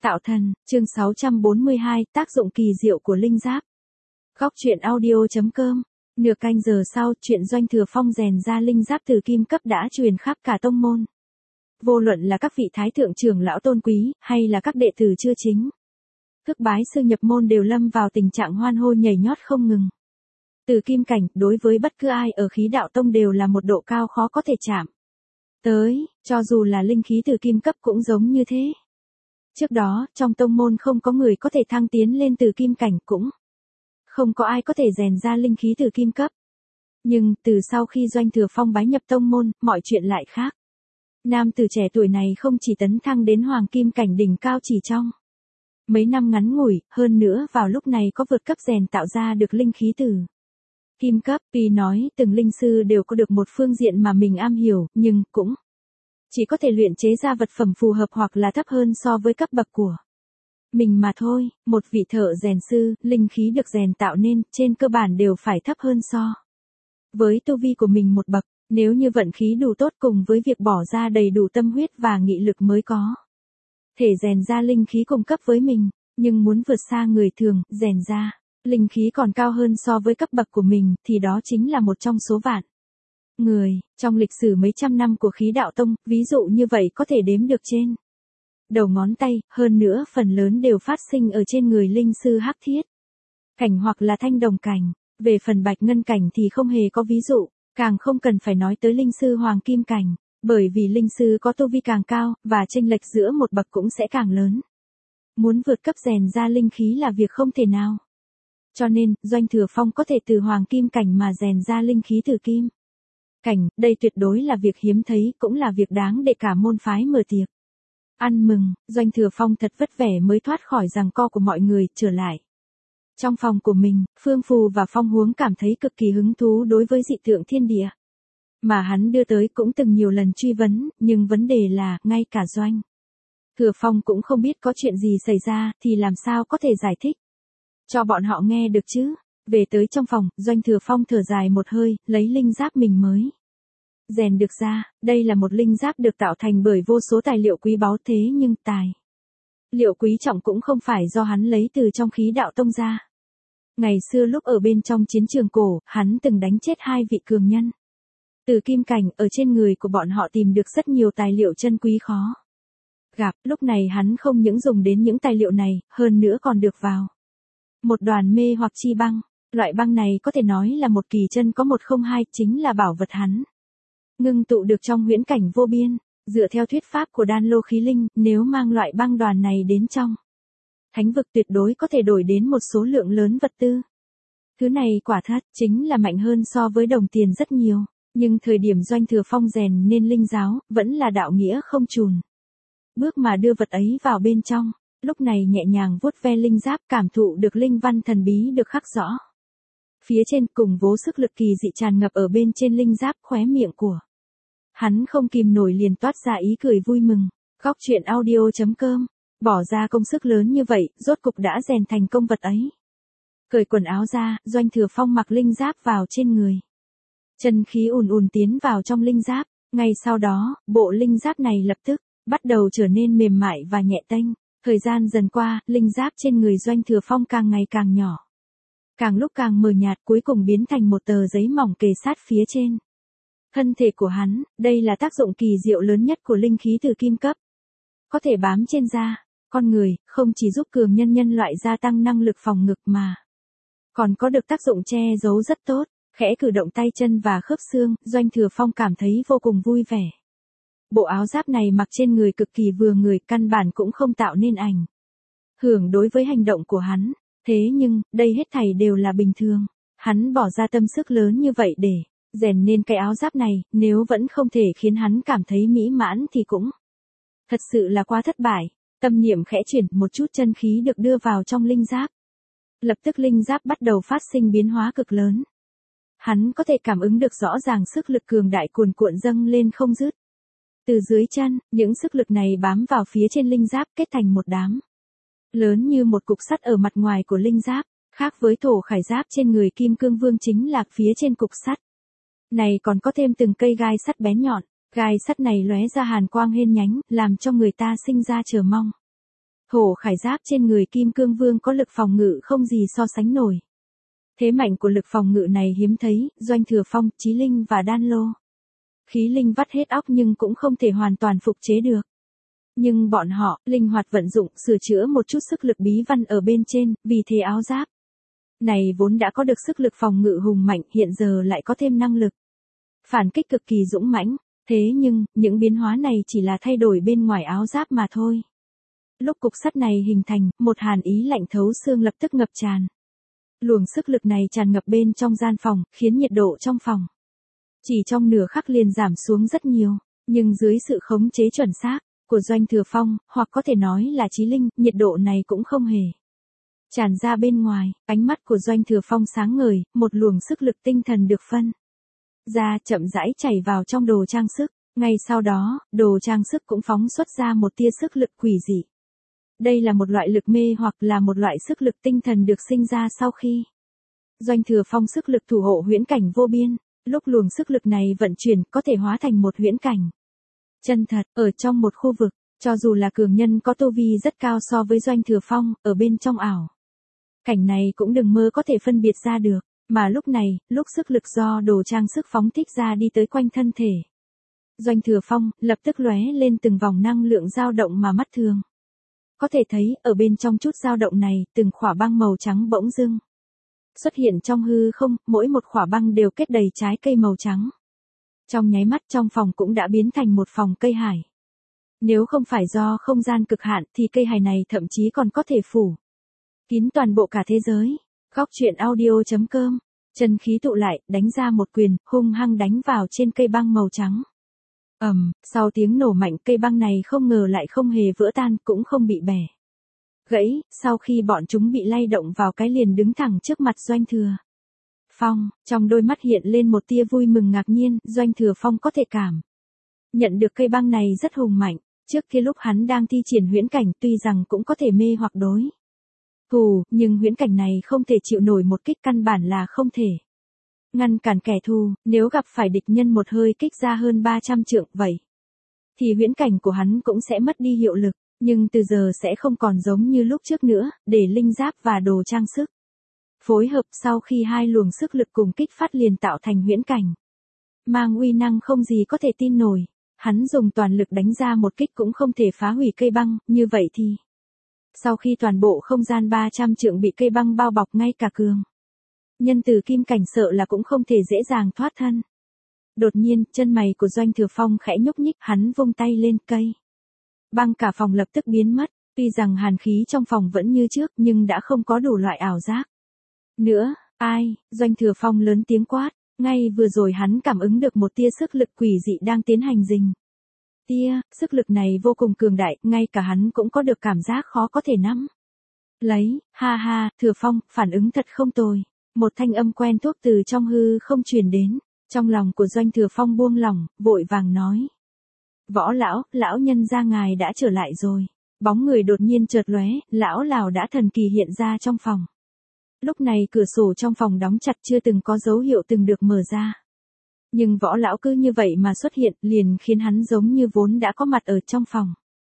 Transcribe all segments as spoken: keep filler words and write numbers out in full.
Tạo thần, chương sáu trăm bốn mươi hai, tác dụng kỳ diệu của linh giáp. Góc truyện audio.com. Nửa canh giờ sau, chuyện Doanh Thừa Phong rèn ra linh giáp từ kim cấp đã truyền khắp cả tông môn. Vô luận là các vị thái thượng trưởng lão tôn quý, hay là các đệ tử chưa chính. Thức bái sư nhập môn đều lâm vào tình trạng hoan hô nhảy nhót không ngừng. Từ kim cảnh, đối với bất cứ ai ở khí đạo tông đều là một độ cao khó có thể chạm. Tới, cho dù là linh khí từ kim cấp cũng giống như thế. Trước đó, trong tông môn không có người có thể thăng tiến lên từ kim cảnh, cũng không có ai có thể rèn ra linh khí từ kim cấp. Nhưng, từ sau khi Doanh Thừa Phong bái nhập tông môn, mọi chuyện lại khác. Nam tử trẻ tuổi này không chỉ tấn thăng đến hoàng kim cảnh đỉnh cao chỉ trong mấy năm ngắn ngủi, hơn nữa vào lúc này có vượt cấp rèn tạo ra được linh khí từ kim cấp. Vì nói từng linh sư đều có được một phương diện mà mình am hiểu, nhưng cũng chỉ có thể luyện chế ra vật phẩm phù hợp hoặc là thấp hơn so với cấp bậc của mình mà thôi. Một vị thợ rèn sư, linh khí được rèn tạo nên, trên cơ bản đều phải thấp hơn so với tu vi của mình một bậc. Nếu như vận khí đủ tốt cùng với việc bỏ ra đầy đủ tâm huyết và nghị lực mới có thể rèn ra linh khí cùng cấp với mình, nhưng muốn vượt xa người thường, rèn ra linh khí còn cao hơn so với cấp bậc của mình, thì đó chính là một trong số vạn người. Trong lịch sử mấy trăm năm của khí đạo tông, ví dụ như vậy có thể đếm được trên đầu ngón tay, hơn nữa phần lớn đều phát sinh ở trên người linh sư hắc thiết cảnh hoặc là thanh đồng cảnh. Về phần bạch ngân cảnh thì không hề có ví dụ, càng không cần phải nói tới linh sư hoàng kim cảnh, bởi vì linh sư có tu vi càng cao, và chênh lệch giữa một bậc cũng sẽ càng lớn. Muốn vượt cấp rèn ra linh khí là việc không thể nào. Cho nên, Doanh Thừa Phong có thể từ hoàng kim cảnh mà rèn ra linh khí từ kim cảnh, đây tuyệt đối là việc hiếm thấy, cũng là việc đáng để cả môn phái mở tiệc ăn mừng. Doanh Thừa Phong thật vất vả mới thoát khỏi giằng co của mọi người, trở lại trong phòng của mình. Phương Phù và Phong Huống cảm thấy cực kỳ hứng thú đối với dị tượng thiên địa mà hắn đưa tới, cũng từng nhiều lần truy vấn, nhưng vấn đề là, ngay cả Doanh Thừa Phong cũng không biết có chuyện gì xảy ra, thì làm sao có thể giải thích cho bọn họ nghe được chứ. Về tới trong phòng, Doanh Thừa Phong thở dài một hơi, lấy linh giáp mình mới rèn được ra. Đây là một linh giáp được tạo thành bởi vô số tài liệu quý báu, thế nhưng tài liệu quý trọng cũng không phải do hắn lấy từ trong khí đạo tông ra. Ngày xưa lúc ở bên trong chiến trường cổ, hắn từng đánh chết hai vị cường nhân từ kim cảnh, ở trên người của bọn họ tìm được rất nhiều tài liệu chân quý khó gặp. Lúc này hắn không những dùng đến những tài liệu này, hơn nữa còn được vào một đoàn mê hoặc chi băng. Loại băng này có thể nói là một kỳ chân có một không hai, chính là bảo vật hắn ngưng tụ được trong huyễn cảnh vô biên. Dựa theo thuyết pháp của Đan Lô Khí Linh, nếu mang loại băng đoàn này đến trong thánh vực tuyệt đối có thể đổi đến một số lượng lớn vật tư. Thứ này quả thật chính là mạnh hơn so với đồng tiền rất nhiều. Nhưng thời điểm Doanh Thừa Phong rèn nên linh giáo, vẫn là đạo nghĩa không chùn bước mà đưa vật ấy vào bên trong. Lúc này nhẹ nhàng vuốt ve linh giáp, cảm thụ được linh văn thần bí được khắc rõ phía trên, cùng vô sức lực kỳ dị tràn ngập ở bên trên linh giáp, khóe miệng của hắn không kìm nổi liền toát ra ý cười vui mừng. Góc truyện audio.com. Bỏ ra công sức lớn như vậy, rốt cục đã rèn thành công vật ấy. Cởi quần áo ra, Doanh Thừa Phong mặc linh giáp vào trên người. Chân khí ùn ùn tiến vào trong linh giáp. Ngay sau đó, bộ linh giáp này lập tức bắt đầu trở nên mềm mại và nhẹ tênh. Thời gian dần qua, linh giáp trên người Doanh Thừa Phong càng ngày càng nhỏ, càng lúc càng mờ nhạt, cuối cùng biến thành một tờ giấy mỏng kề sát phía trên thân thể của hắn. Đây là tác dụng kỳ diệu lớn nhất của linh khí từ kim cấp. Có thể bám trên da con người, không chỉ giúp cường nhân nhân loại gia tăng năng lực phòng ngực mà còn có được tác dụng che giấu rất tốt. Khẽ cử động tay chân và khớp xương, Doanh Thừa Phong cảm thấy vô cùng vui vẻ. Bộ áo giáp này mặc trên người cực kỳ vừa người, căn bản cũng không tạo nên ảnh hưởng đối với hành động của hắn. Thế nhưng, đây hết thảy đều là bình thường. Hắn bỏ ra tâm sức lớn như vậy để rèn nên cái áo giáp này, nếu vẫn không thể khiến hắn cảm thấy mỹ mãn thì cũng thật sự là quá thất bại. Tâm niệm khẽ chuyển, một chút chân khí được đưa vào trong linh giáp. Lập tức linh giáp bắt đầu phát sinh biến hóa cực lớn. Hắn có thể cảm ứng được rõ ràng sức lực cường đại cuồn cuộn dâng lên không dứt từ dưới chân. Những sức lực này bám vào phía trên linh giáp, kết thành một đám lớn như một cục sắt ở mặt ngoài của linh giáp. Khác với thổ khải giáp trên người Kim Cương Vương, chính là phía trên cục sắt này còn có thêm từng cây gai sắt bén nhọn. Gai sắt này lóe ra hàn quang hên nhánh, làm cho người ta sinh ra chờ mong. Hổ khải giáp trên người Kim Cương Vương có lực phòng ngự không gì so sánh nổi. Thế mạnh của lực phòng ngự này hiếm thấy, Doanh Thừa Phong, Chí Linh và Đan Lô. Khí linh vắt hết óc nhưng cũng không thể hoàn toàn phục chế được. Nhưng bọn họ, linh hoạt vận dụng, sửa chữa một chút sức lực bí văn ở bên trên, vì thế áo giáp này vốn đã có được sức lực phòng ngự hùng mạnh, hiện giờ lại có thêm năng lực phản kích cực kỳ dũng mãnh. Thế nhưng, những biến hóa này chỉ là thay đổi bên ngoài áo giáp mà thôi. Lúc cục sắt này hình thành, một hàn ý lạnh thấu xương lập tức ngập tràn. Luồng sức lực này tràn ngập bên trong gian phòng, khiến nhiệt độ trong phòng chỉ trong nửa khắc liền giảm xuống rất nhiều, nhưng dưới sự khống chế chuẩn xác của Doanh Thừa Phong, hoặc có thể nói là Chí Linh, nhiệt độ này cũng không hề tràn ra bên ngoài. Ánh mắt của Doanh Thừa Phong sáng ngời, một luồng sức lực tinh thần được phân ra chậm rãi chảy vào trong đồ trang sức. Ngay sau đó, đồ trang sức cũng phóng xuất ra một tia sức lực quỷ dị. Đây là một loại lực mê hoặc là một loại sức lực tinh thần được sinh ra sau khi Doanh Thừa Phong sức lực thủ hộ huyễn cảnh vô biên. Lúc luồng sức lực này vận chuyển có thể hóa thành một huyễn cảnh chân thật, ở trong một khu vực, cho dù là cường nhân có tu vi rất cao so với Doanh Thừa Phong, ở bên trong ảo cảnh này cũng đừng mơ có thể phân biệt ra được. Mà lúc này, lúc sức lực do đồ trang sức phóng thích ra đi tới quanh thân thể Doanh Thừa Phong, lập tức lóe lên từng vòng năng lượng dao động mà mắt thường có thể thấy, ở bên trong chút dao động này, từng khỏa băng màu trắng bỗng dưng xuất hiện trong hư không, mỗi một khỏa băng đều kết đầy trái cây màu trắng. Trong nháy mắt trong phòng cũng đã biến thành một phòng cây hải. Nếu không phải do không gian cực hạn thì cây hải này thậm chí còn có thể phủ kín toàn bộ cả thế giới. Góc truyện audio chấm com, chân khí tụ lại, đánh ra một quyền, hung hăng đánh vào trên cây băng màu trắng. Ầm, um, sau tiếng nổ mạnh, cây băng này không ngờ lại không hề vỡ tan, cũng không bị bẻ gãy, sau khi bọn chúng bị lay động vào cái liền đứng thẳng trước mặt Doanh Thừa Phong, trong đôi mắt hiện lên một tia vui mừng ngạc nhiên. Doanh Thừa Phong có thể cảm nhận được cây băng này rất hùng mạnh. Trước kia lúc hắn đang thi triển huyễn cảnh, tuy rằng cũng có thể mê hoặc đối thủ, nhưng huyễn cảnh này không thể chịu nổi một kích, căn bản là không thể ngăn cản kẻ thù. Nếu gặp phải địch nhân một hơi kích ra hơn ba trăm trượng vậy, thì huyễn cảnh của hắn cũng sẽ mất đi hiệu lực. Nhưng từ giờ sẽ không còn giống như lúc trước nữa, để linh giáp và đồ trang sức phối hợp, sau khi hai luồng sức lực cùng kích phát liền tạo thành huyễn cảnh mang uy năng không gì có thể tin nổi. Hắn dùng toàn lực đánh ra một kích cũng không thể phá hủy cây băng, như vậy thì sau khi toàn bộ không gian ba trăm trượng bị cây băng bao bọc, ngay cả cường nhân từ kim cảnh sợ là cũng không thể dễ dàng thoát thân. Đột nhiên, chân mày của Doanh Thừa Phong khẽ nhúc nhích, hắn vung tay lên, cây băng cả phòng lập tức biến mất. Tuy rằng hàn khí trong phòng vẫn như trước, nhưng đã không có đủ loại ảo giác nữa. Ai? Doanh Thừa Phong lớn tiếng quát. Ngay vừa rồi hắn cảm ứng được một tia sức lực quỷ dị đang tiến hành rình. Tia, sức lực này vô cùng cường đại, ngay cả hắn cũng có được cảm giác khó có thể nắm lấy. Ha ha, Thừa Phong, phản ứng thật không tồi. Một thanh âm quen thuộc từ trong hư không truyền đến. Trong lòng của Doanh Thừa Phong buông lỏng, vội vàng nói. Võ lão, lão nhân gia ngài đã trở lại rồi. Bóng người đột nhiên chợt lóe, lão Lào đã thần kỳ hiện ra trong phòng. Lúc này cửa sổ trong phòng đóng chặt, chưa từng có dấu hiệu từng được mở ra. Nhưng võ lão cứ như vậy mà xuất hiện, liền khiến hắn giống như vốn đã có mặt ở trong phòng.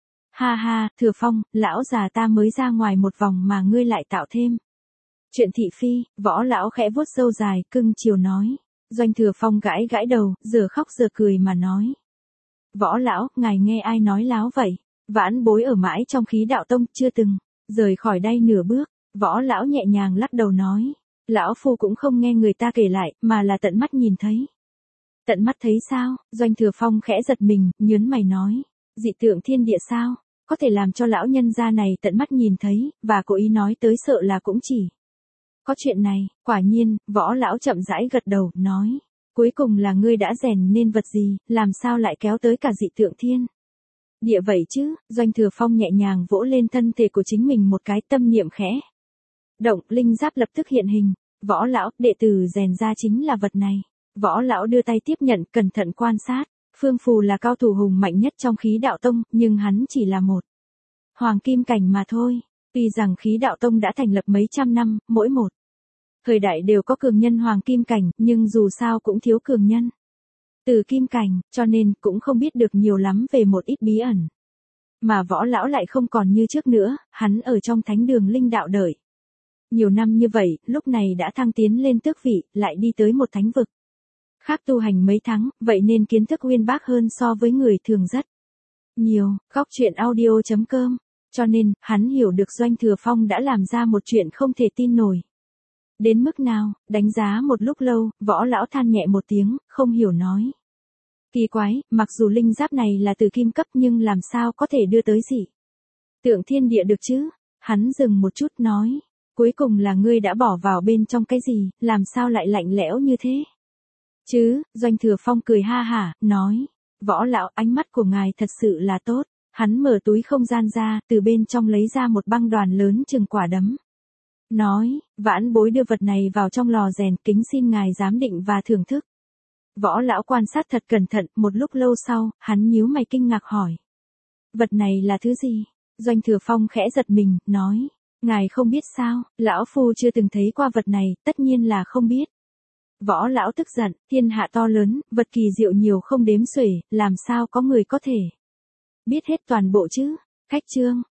Ha ha, Thừa Phong, lão già ta mới ra ngoài một vòng mà ngươi lại tạo thêm chuyện thị phi. Võ lão khẽ vuốt râu dài, cưng chiều nói. Doanh Thừa Phong gãi gãi đầu, giờ khóc giờ cười mà nói. Võ lão, ngài nghe ai nói láo vậy? Vãn bối ở mãi trong khí đạo tông, chưa từng rời khỏi đây nửa bước. Võ lão nhẹ nhàng lắc đầu nói. Lão phu cũng không nghe người ta kể lại, mà là tận mắt nhìn thấy. Tận mắt thấy sao? Doanh Thừa Phong khẽ giật mình, nhớn mày nói. Dị tượng thiên địa sao? Có thể làm cho lão nhân gia này tận mắt nhìn thấy, và cố ý nói tới sợ là cũng chỉ có chuyện này. Quả nhiên, võ lão chậm rãi gật đầu, nói. Cuối cùng là ngươi đã rèn nên vật gì, làm sao lại kéo tới cả dị tượng thiên địa vậy chứ? Doanh Thừa Phong nhẹ nhàng vỗ lên thân thể của chính mình một cái, tâm niệm khẽ động, linh giáp lập tức hiện hình. Võ lão, đệ tử rèn ra chính là vật này. Võ lão đưa tay tiếp nhận, cẩn thận quan sát. Phương Phù là cao thủ hùng mạnh nhất trong khí đạo tông, nhưng hắn chỉ là một hoàng kim cảnh mà thôi. Tuy rằng khí đạo tông đã thành lập mấy trăm năm, mỗi một thời đại đều có cường nhân hoàng kim cảnh, nhưng dù sao cũng thiếu cường nhân từ kim cảnh, cho nên cũng không biết được nhiều lắm về một ít bí ẩn Mà Võ lão lại không còn như trước nữa, hắn ở trong thánh đường linh đạo đợi. Nhiều năm như vậy, lúc này đã thăng tiến lên tước vị, lại đi tới một thánh vực. Khác tu hành mấy tháng, vậy nên kiến thức uyên bác hơn so với người thường rất nhiều. Góc truyện audio chấm com. Cho nên, hắn hiểu được Doanh Thừa Phong đã làm ra một chuyện không thể tin nổi. Đến mức nào, đánh giá một lúc lâu, Võ lão than nhẹ một tiếng, không hiểu nói. Kỳ quái, mặc dù linh giáp này là từ kim cấp nhưng làm sao có thể đưa tới gì? Tượng thiên địa được chứ? Hắn dừng một chút nói. Cuối cùng là ngươi đã bỏ vào bên trong cái gì, làm sao lại lạnh lẽo như thế? Chứ, Doanh Thừa Phong cười ha hả, nói. Võ lão, ánh mắt của ngài thật sự là tốt. Hắn mở túi không gian ra, từ bên trong lấy ra một băng đoàn lớn chừng quả đấm. Nói, vãn bối đưa vật này vào trong lò rèn, kính xin ngài giám định và thưởng thức. Võ lão quan sát thật cẩn thận, một lúc lâu sau, hắn nhíu mày kinh ngạc hỏi. Vật này là thứ gì? Doanh Thừa Phong khẽ giật mình, nói. Ngài không biết sao, lão phu chưa từng thấy qua vật này, tất nhiên là không biết. Võ lão tức giận, thiên hạ to lớn, vật kỳ diệu nhiều không đếm xuể, làm sao có người có thể biết hết toàn bộ chứ? Khách chương.